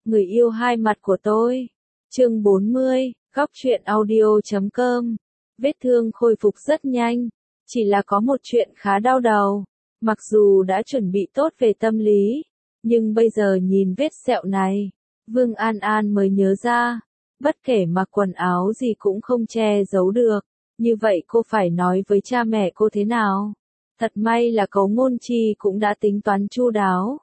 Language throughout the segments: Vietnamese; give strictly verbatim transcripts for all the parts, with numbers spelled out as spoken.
Người yêu hai mặt của tôi. Chương bốn mươi, góc truyện audio chấm com. Vết thương khôi phục rất nhanh, chỉ là có một chuyện khá đau đầu. Mặc dù đã chuẩn bị tốt về tâm lý, nhưng bây giờ nhìn vết sẹo này, Vương An An mới nhớ ra, bất kể mặc quần áo gì cũng không che giấu được. Như vậy cô phải nói với cha mẹ cô thế nào? Thật may là Cấu Ngôn Chi cũng đã tính toán chu đáo.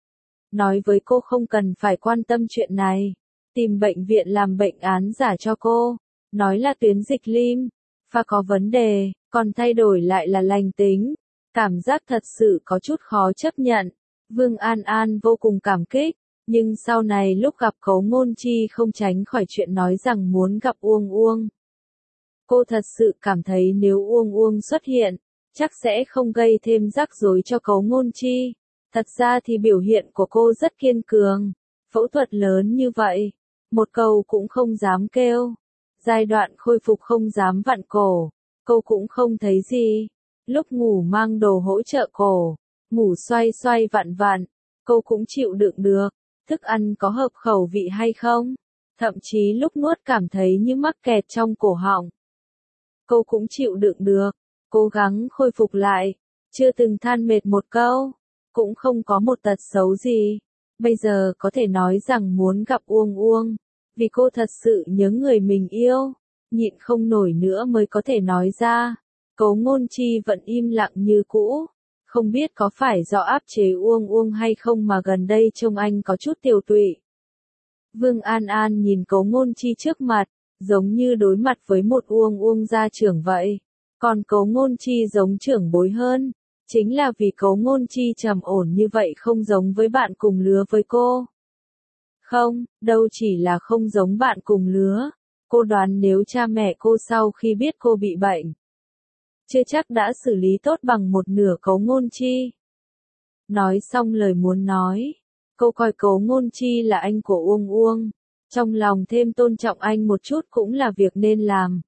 Nói với cô không cần phải quan tâm chuyện này, tìm bệnh viện làm bệnh án giả cho cô, nói là tuyến dịch lim, pha có vấn đề, còn thay đổi lại là lành tính. Cảm giác thật sự có chút khó chấp nhận. Vương An An vô cùng cảm kích, nhưng sau này lúc gặp Cấu Ngôn Chi không tránh khỏi chuyện nói rằng muốn gặp Uông Uông. Cô thật sự cảm thấy nếu Uông Uông xuất hiện, chắc sẽ không gây thêm rắc rối cho Cấu Ngôn Chi. Thật ra thì biểu hiện của cô rất kiên cường, phẫu thuật lớn như vậy, một câu cũng không dám kêu. Giai đoạn khôi phục không dám vặn cổ, cô cũng không thấy gì. Lúc ngủ mang đồ hỗ trợ cổ, ngủ xoay xoay vặn vặn, cô cũng chịu đựng được. Thức ăn có hợp khẩu vị hay không? Thậm chí lúc nuốt cảm thấy như mắc kẹt trong cổ họng. Cô cũng chịu đựng được, cố gắng khôi phục lại, chưa từng than mệt một câu, cũng không có một tật xấu gì. Bây giờ có thể nói rằng muốn gặp Uông Uông, vì cô thật sự nhớ người mình yêu, nhịn không nổi nữa mới có thể nói ra. Cấu Ngôn Chi vẫn im lặng như cũ, không biết có phải do áp chế Uông Uông hay không mà gần đây trông anh có chút tiều tụy. Vương An An nhìn Cấu Ngôn Chi trước mặt, giống như đối mặt với một Uông Uông gia trưởng vậy, còn Cấu Ngôn Chi giống trưởng bối hơn, chính là vì Cấu Ngôn Chi trầm ổn như vậy không giống với bạn cùng lứa với cô. Không, đâu chỉ là không giống bạn cùng lứa, cô đoán nếu cha mẹ cô sau khi biết cô bị bệnh, chưa chắc đã xử lý tốt bằng một nửa Cấu Ngôn Chi. Nói xong lời muốn nói, cô coi Cấu Ngôn Chi là anh của Uông Uông, trong lòng thêm tôn trọng anh một chút cũng là việc nên làm.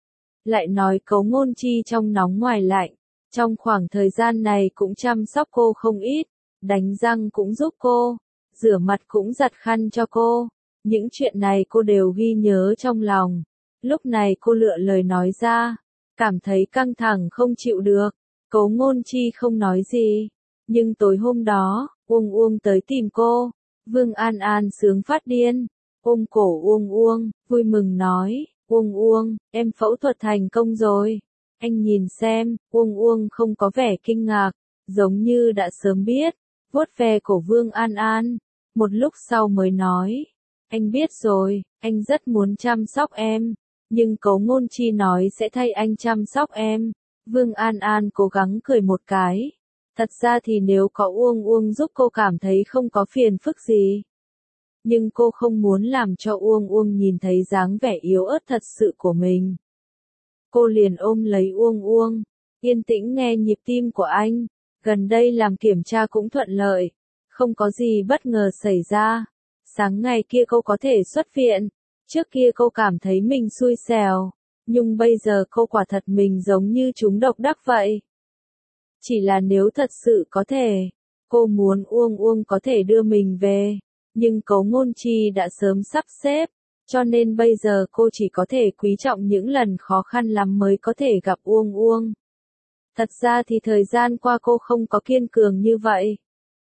Lại nói Cấu Ngôn Chi trong nóng ngoài lạnh, trong khoảng thời gian này cũng chăm sóc cô không ít, đánh răng cũng giúp cô, rửa mặt cũng giặt khăn cho cô. Những chuyện này cô đều ghi nhớ trong lòng. Lúc này cô lựa lời nói ra, cảm thấy căng thẳng không chịu được. Cấu Ngôn Chi không nói gì, nhưng tối hôm đó, Uông Uông tới tìm cô. Vương An An sướng phát điên, ôm cổ Uông Uông, vui mừng nói, Uông Uông, em phẫu thuật thành công rồi. Anh nhìn xem, Uông Uông không có vẻ kinh ngạc, giống như đã sớm biết, vuốt ve cổ Vương An An. Một lúc sau mới nói, anh biết rồi, anh rất muốn chăm sóc em, nhưng Cấu Ngôn Chi nói sẽ thay anh chăm sóc em. Vương An An cố gắng cười một cái. Thật ra thì nếu có Uông Uông giúp cô cảm thấy không có phiền phức gì. Nhưng cô không muốn làm cho Uông Uông nhìn thấy dáng vẻ yếu ớt thật sự của mình. Cô liền ôm lấy Uông Uông, yên tĩnh nghe nhịp tim của anh. Gần đây làm kiểm tra cũng thuận lợi, không có gì bất ngờ xảy ra. Sáng ngày kia cô có thể xuất viện, trước kia cô cảm thấy mình xui xẻo, nhưng bây giờ cô quả thật mình giống như trúng độc đắc vậy. Chỉ là nếu thật sự có thể, cô muốn Uông Uông có thể đưa mình về, nhưng Cấu Ngôn Chi đã sớm sắp xếp, cho nên bây giờ cô chỉ có thể quý trọng những lần khó khăn lắm mới có thể gặp Uông Uông. Thật ra thì thời gian qua cô không có kiên cường như vậy.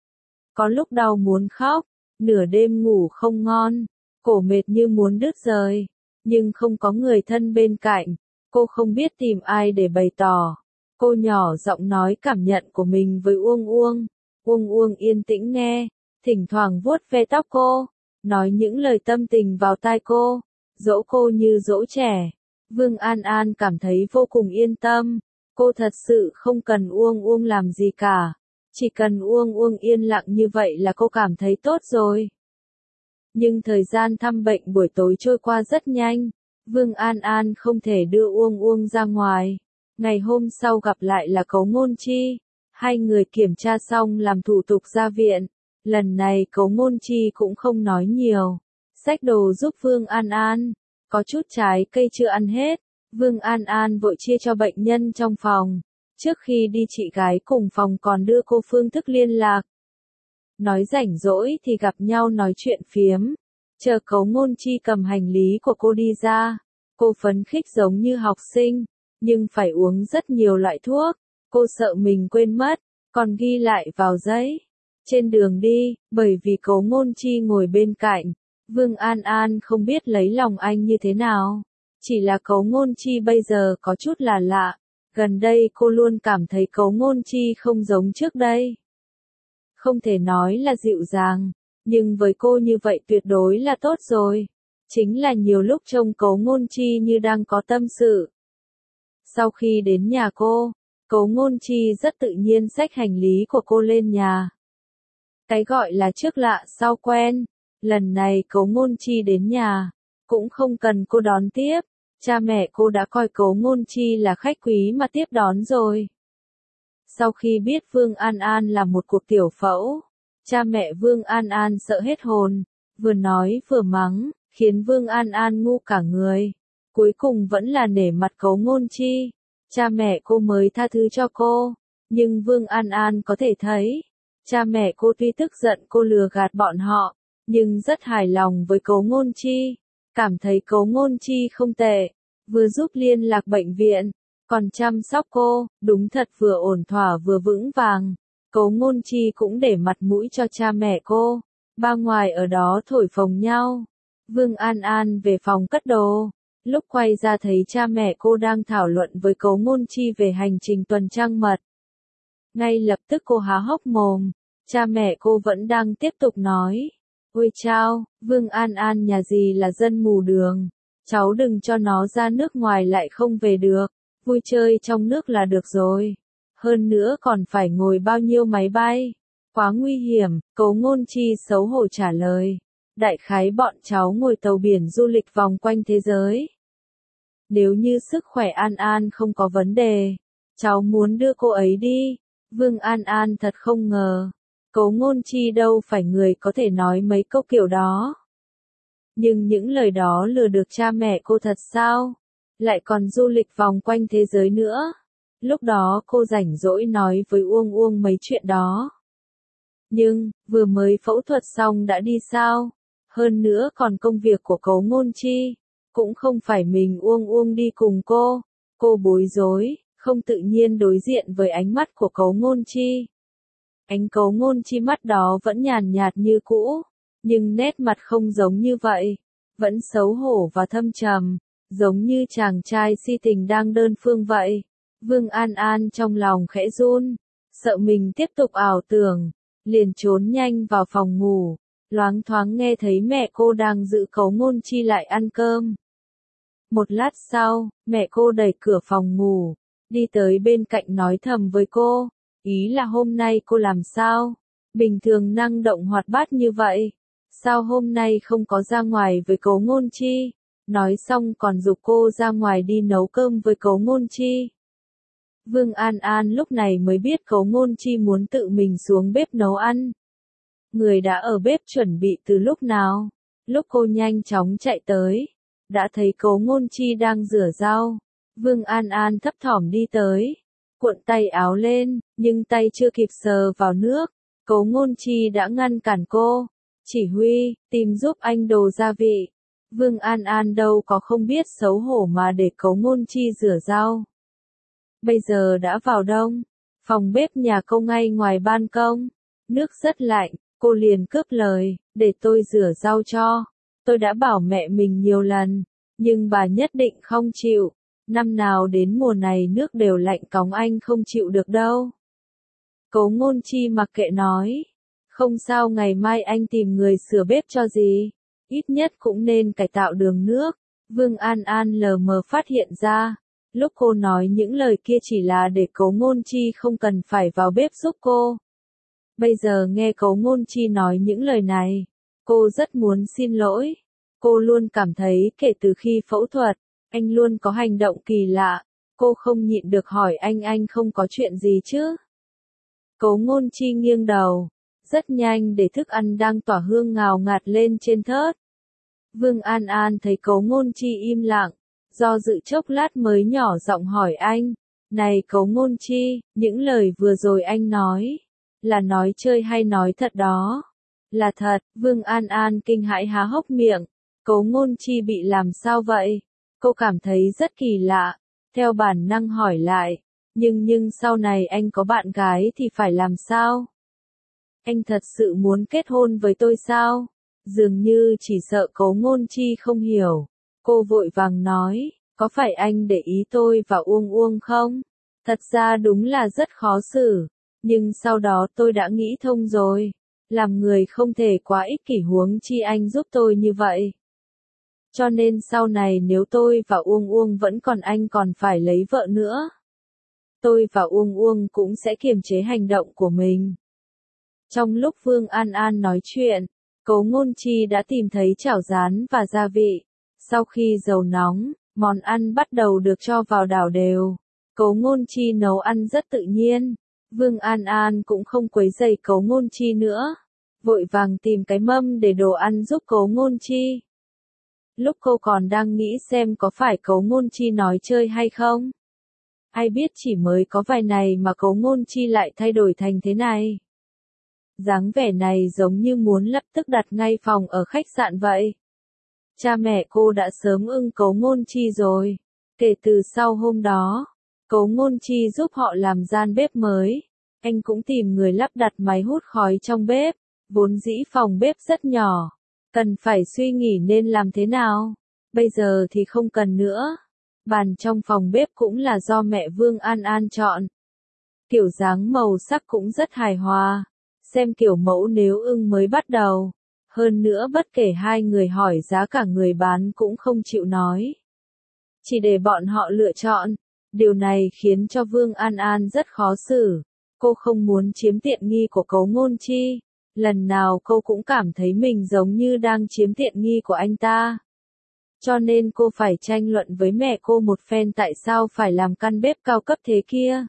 Có lúc đau muốn khóc, nửa đêm ngủ không ngon, cổ mệt như muốn đứt rời, nhưng không có người thân bên cạnh, cô không biết tìm ai để bày tỏ. Cô nhỏ giọng nói cảm nhận của mình với Uông Uông. Uông Uông yên tĩnh nghe, thỉnh thoảng vuốt ve tóc cô, nói những lời tâm tình vào tai cô, dỗ cô như dỗ trẻ. Vương An An cảm thấy vô cùng yên tâm, cô thật sự không cần Uông Uông làm gì cả, chỉ cần Uông Uông yên lặng như vậy là cô cảm thấy tốt rồi. Nhưng thời gian thăm bệnh buổi tối trôi qua rất nhanh, Vương An An không thể đưa Uông Uông ra ngoài. Ngày hôm sau gặp lại là Cấu Ngôn Chi, hai người kiểm tra xong làm thủ tục ra viện. Lần này Cấu Ngôn Chi cũng không nói nhiều, xách đồ giúp Vương An An, có chút trái cây chưa ăn hết, Vương An An vội chia cho bệnh nhân trong phòng. Trước khi đi chị gái cùng phòng còn đưa cô phương thức liên lạc. nói rảnh rỗi thì gặp nhau nói chuyện phiếm. Chờ Cấu Ngôn Chi cầm hành lý của cô đi ra, cô phấn khích giống như học sinh, nhưng phải uống rất nhiều loại thuốc, cô sợ mình quên mất, còn ghi lại vào giấy. Trên đường đi, bởi vì Cấu Ngôn Chi ngồi bên cạnh, Vương An An không biết lấy lòng anh như thế nào. Chỉ là Cấu Ngôn Chi bây giờ có chút là lạ, gần đây cô luôn cảm thấy Cấu Ngôn Chi không giống trước đây. Không thể nói là dịu dàng, nhưng với cô như vậy tuyệt đối là tốt rồi. Chính là nhiều lúc trông Cấu Ngôn Chi như đang có tâm sự. Sau khi đến nhà cô, Cấu Ngôn Chi rất tự nhiên xách hành lý của cô lên nhà. Cái gọi là trước lạ sau quen, lần này Cấu Ngôn Chi đến nhà, cũng không cần cô đón tiếp, cha mẹ cô đã coi Cấu Ngôn Chi là khách quý mà tiếp đón rồi. Sau khi biết Vương An An là một cuộc tiểu phẫu, cha mẹ Vương An An sợ hết hồn, vừa nói vừa mắng, khiến Vương An An ngu cả người. Cuối cùng vẫn là nể mặt Cấu Ngôn Chi, cha mẹ cô mới tha thứ cho cô, nhưng Vương An An có thể thấy, cha mẹ cô tuy tức giận cô lừa gạt bọn họ, nhưng rất hài lòng với Cấu Ngôn Chi, cảm thấy Cấu Ngôn Chi không tệ, vừa giúp liên lạc bệnh viện, còn chăm sóc cô, đúng thật vừa ổn thỏa vừa vững vàng. Cấu Ngôn Chi cũng để mặt mũi cho cha mẹ cô, ba ngoài ở đó thổi phồng nhau. Vương An An về phòng cất đồ, lúc quay ra thấy cha mẹ cô đang thảo luận với Cấu Ngôn Chi về hành trình tuần trăng mật. Ngay lập tức cô há hốc mồm, cha mẹ cô vẫn đang tiếp tục nói. Ôi chao, Vương An An nhà gì là dân mù đường, cháu đừng cho nó ra nước ngoài lại không về được, vui chơi trong nước là được rồi. Hơn nữa còn phải ngồi bao nhiêu máy bay, quá nguy hiểm, Cấu Ngôn Chi xấu hổ trả lời. Đại khái bọn cháu ngồi tàu biển du lịch vòng quanh thế giới. Nếu như sức khỏe An An không có vấn đề, cháu muốn đưa cô ấy đi. Vương An An thật không ngờ, Cấu Ngôn Chi đâu phải người có thể nói mấy câu kiểu đó. Nhưng những lời đó lừa được cha mẹ cô thật sao? Lại còn du lịch vòng quanh thế giới nữa. Lúc đó cô rảnh rỗi nói với Uông Uông mấy chuyện đó. Nhưng, vừa mới phẫu thuật xong đã đi sao? Hơn nữa còn công việc của Cấu Ngôn Chi, cũng không phải mình Uông Uông đi cùng cô. Cô bối rối, không tự nhiên đối diện với ánh mắt của Cấu Ngôn Chi. Ánh Cấu Ngôn Chi mắt đó vẫn nhàn nhạt như cũ, nhưng nét mặt không giống như vậy, vẫn xấu hổ và thâm trầm, giống như chàng trai si tình đang đơn phương vậy. Vương An An trong lòng khẽ run, sợ mình tiếp tục ảo tưởng, liền trốn nhanh vào phòng ngủ, loáng thoáng nghe thấy mẹ cô đang giữ Cấu Ngôn Chi lại ăn cơm. Một lát sau, mẹ cô đẩy cửa phòng ngủ, đi tới bên cạnh nói thầm với cô, ý là hôm nay cô làm sao? Bình thường năng động hoạt bát như vậy, sao hôm nay không có ra ngoài với Cấu Ngôn Chi? Nói xong còn giục cô ra ngoài đi nấu cơm với Cấu Ngôn Chi. Vương An An lúc này mới biết Cấu Ngôn Chi muốn tự mình xuống bếp nấu ăn. Người đã ở bếp chuẩn bị từ lúc nào? Lúc cô nhanh chóng chạy tới, đã thấy Cấu Ngôn Chi đang rửa rau. Vương An An thấp thỏm đi tới, cuộn tay áo lên, nhưng tay chưa kịp sờ vào nước, Cấu Ngôn Chi đã ngăn cản cô. Chỉ huy, tìm giúp anh đồ gia vị. Vương An An đâu có không biết xấu hổ mà để Cấu Ngôn Chi rửa rau. Bây giờ đã vào đông, phòng bếp nhà cô ngay ngoài ban công, nước rất lạnh, cô liền cướp lời, để tôi rửa rau cho. Tôi đã bảo mẹ mình nhiều lần, nhưng bà nhất định không chịu. Năm nào đến mùa này nước đều lạnh cóng anh không chịu được đâu. Cấu Ngôn Chi mặc kệ nói, không sao ngày mai anh tìm người sửa bếp cho gì, ít nhất cũng nên cải tạo đường nước. Vương An An lờ mờ phát hiện ra, lúc cô nói những lời kia chỉ là để Cấu Ngôn Chi không cần phải vào bếp giúp cô. Bây giờ nghe Cấu Ngôn Chi nói những lời này, cô rất muốn xin lỗi. Cô luôn cảm thấy kể từ khi phẫu thuật, anh luôn có hành động kỳ lạ, cô không nhịn được hỏi anh anh không có chuyện gì chứ. Cấu Ngôn Chi nghiêng đầu, rất nhanh để thức ăn đang tỏa hương ngào ngạt lên trên thớt. Vương An An thấy Cấu Ngôn Chi im lặng, do dự chốc lát mới nhỏ giọng hỏi anh, này Cấu Ngôn Chi, những lời vừa rồi anh nói, Là nói chơi hay nói thật đó? Là thật, Vương An An kinh hãi há hốc miệng. Cố Ngôn Chi bị làm sao vậy? Cô cảm thấy rất kỳ lạ, theo bản năng hỏi lại. Nhưng nhưng sau này anh có bạn gái thì phải làm sao? Anh thật sự muốn kết hôn với tôi sao? Dường như chỉ sợ Cố Ngôn Chi không hiểu. Cô vội vàng nói, có phải anh để ý tôi và Uông Uông không? Thật ra đúng là rất khó xử. Nhưng sau đó tôi đã nghĩ thông rồi. Làm người không thể quá ích kỷ, huống chi anh giúp tôi như vậy. Cho nên sau này nếu tôi và Uông Uông vẫn còn, anh còn phải lấy vợ nữa. Tôi và Uông Uông cũng sẽ kiềm chế hành động của mình. Trong lúc Vương An An nói chuyện, Cố Ngôn Chi đã tìm thấy chảo rán và gia vị. Sau khi dầu nóng, món ăn bắt đầu được cho vào đảo đều. Cố Ngôn Chi nấu ăn rất tự nhiên. Vương An An cũng không quấy rầy Cố Ngôn Chi nữa. Vội vàng tìm cái mâm để đồ ăn giúp Cố Ngôn Chi. Lúc cô còn đang nghĩ xem có phải Cố Ngôn Chi nói chơi hay không. Ai biết chỉ mới có vài ngày mà Cố Ngôn Chi lại thay đổi thành thế này. Dáng vẻ này giống như muốn lập tức đặt ngay phòng ở khách sạn vậy. Cha mẹ cô đã sớm ưng Cố Ngôn Chi rồi. Kể từ sau hôm đó, Cố Ngôn Chi giúp họ làm gian bếp mới. Anh cũng tìm người lắp đặt máy hút khói trong bếp. Vốn dĩ phòng bếp rất nhỏ. Cần phải suy nghĩ nên làm thế nào. Bây giờ thì không cần nữa. Bàn trong phòng bếp cũng là do mẹ Vương An An chọn. Kiểu dáng màu sắc cũng rất hài hòa. Xem kiểu mẫu nếu ưng mới bắt đầu. Hơn nữa bất kể hai người hỏi giá cả, người bán cũng không chịu nói. Chỉ để bọn họ lựa chọn. Điều này khiến cho Vương An An rất khó xử. Cô không muốn chiếm tiện nghi của Cố Ngôn Chi. Lần nào cô cũng cảm thấy mình giống như đang chiếm tiện nghi của anh ta. Cho nên cô phải tranh luận với mẹ cô một phen tại sao phải làm căn bếp cao cấp thế kia.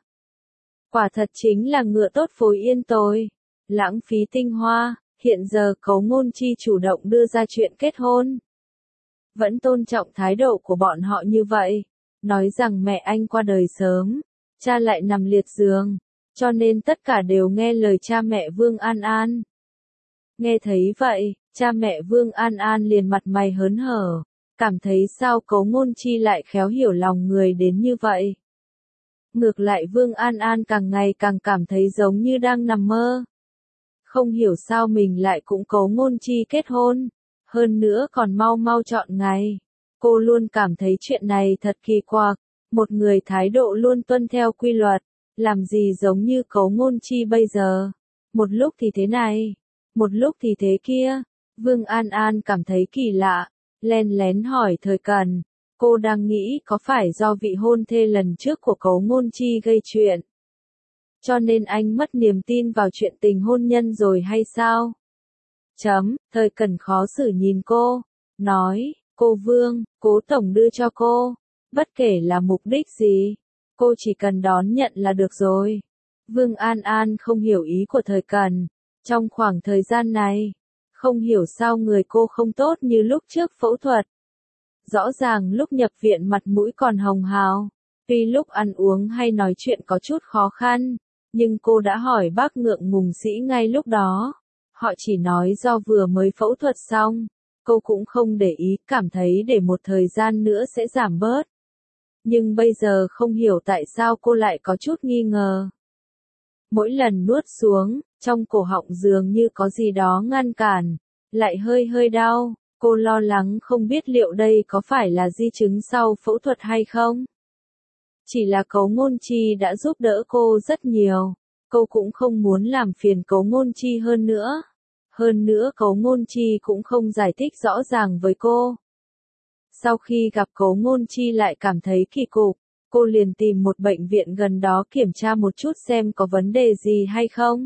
Quả thật chính là ngựa tốt phối yên tồi. Lãng phí tinh hoa. Hiện giờ Cố Ngôn Chi chủ động đưa ra chuyện kết hôn. Vẫn tôn trọng thái độ của bọn họ như vậy. Nói rằng mẹ anh qua đời sớm. Cha lại nằm liệt giường. Cho nên tất cả đều nghe lời cha mẹ Vương An An. Nghe thấy vậy, cha mẹ Vương An An liền mặt mày hớn hở. Cảm thấy sao Cố Ngôn Chi lại khéo hiểu lòng người đến như vậy. Ngược lại Vương An An càng ngày càng cảm thấy giống như đang nằm mơ. Không hiểu sao mình lại cũng Cố Ngôn Chi kết hôn. Hơn nữa còn mau mau chọn ngày. Cô luôn cảm thấy chuyện này thật kỳ quặc. Một người thái độ luôn tuân theo quy luật. Làm gì giống như Cố Ngôn Chi bây giờ. Một lúc thì thế này. Một lúc thì thế kia. Vương An An cảm thấy kỳ lạ. Len lén hỏi Thời Cần. Cô đang nghĩ có phải do vị hôn thê lần trước của Cố Ngôn Chi gây chuyện. Cho nên anh mất niềm tin vào chuyện tình hôn nhân rồi hay sao? Chấm, Thời Cần khó xử nhìn cô. Nói, cô Vương, Cố Tổng đưa cho cô. Bất kể là mục đích gì. Cô chỉ cần đón nhận là được rồi. Vương An An không hiểu ý của Thời Cần. Trong khoảng thời gian này, không hiểu sao người cô không tốt như lúc trước phẫu thuật. Rõ ràng lúc nhập viện mặt mũi còn hồng hào. Tuy lúc ăn uống hay nói chuyện có chút khó khăn, nhưng cô đã hỏi bác ngượng ngùng sĩ ngay lúc đó. Họ chỉ nói do vừa mới phẫu thuật xong. Cô cũng không để ý, cảm thấy để một thời gian nữa sẽ giảm bớt. Nhưng bây giờ không hiểu tại sao cô lại có chút nghi ngờ. Mỗi lần nuốt xuống, trong cổ họng dường như có gì đó ngăn cản, lại hơi hơi đau. Cô lo lắng không biết liệu đây có phải là di chứng sau phẫu thuật hay không. Chỉ là Cố Ngôn Chi đã giúp đỡ cô rất nhiều. Cô cũng không muốn làm phiền Cố Ngôn Chi hơn nữa. Hơn nữa Cố Ngôn Chi cũng không giải thích rõ ràng với cô. Sau khi gặp Cố Ngôn Chi lại cảm thấy kỳ cục, cô liền tìm một bệnh viện gần đó kiểm tra một chút xem có vấn đề gì hay không.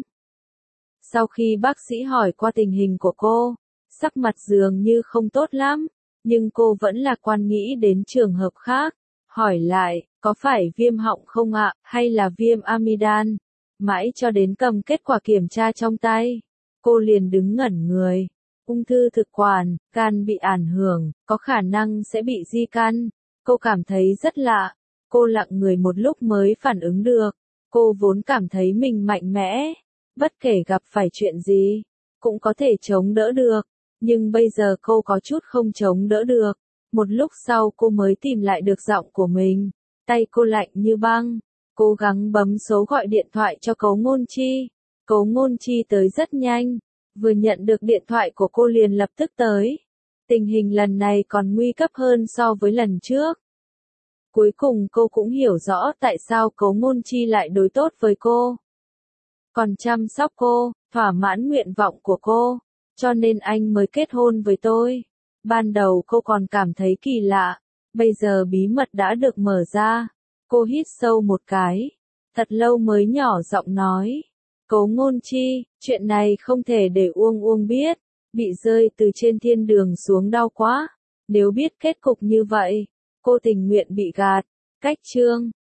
Sau khi bác sĩ hỏi qua tình hình của cô, sắc mặt dường như không tốt lắm, nhưng cô vẫn lạc quan nghĩ đến trường hợp khác. Hỏi lại, có phải viêm họng không ạ, hay là viêm amidan? Mãi cho đến cầm kết quả kiểm tra trong tay, cô liền đứng ngẩn người. Ung thư thực quản, gan bị ảnh hưởng, có khả năng sẽ bị di căn. Cô cảm thấy rất lạ. Cô lặng người một lúc mới phản ứng được. Cô vốn cảm thấy mình mạnh mẽ, Bất kể gặp phải chuyện gì, cũng có thể chống đỡ được. Nhưng bây giờ cô có chút không chống đỡ được. Một lúc sau cô mới tìm lại được giọng của mình. Tay cô lạnh như băng. Cố gắng bấm số gọi điện thoại cho Cố Ngôn Chi. Cố Ngôn Chi tới rất nhanh. Vừa nhận được điện thoại của cô liền lập tức tới. Tình hình lần này còn nguy cấp hơn so với lần trước. Cuối cùng cô cũng hiểu rõ tại sao Cố Ngôn Chi lại đối tốt với cô. Còn chăm sóc cô, thỏa mãn nguyện vọng của cô. Cho nên anh mới kết hôn với tôi. Ban đầu cô còn cảm thấy kỳ lạ. Bây giờ bí mật đã được mở ra. Cô hít sâu một cái. Thật lâu mới nhỏ giọng nói. Cố Ngôn Chi, chuyện này không thể để Uông Uông biết. Bị rơi từ trên thiên đường xuống đau quá. Nếu biết kết cục như vậy, cô tình nguyện bị gạt. Cách chương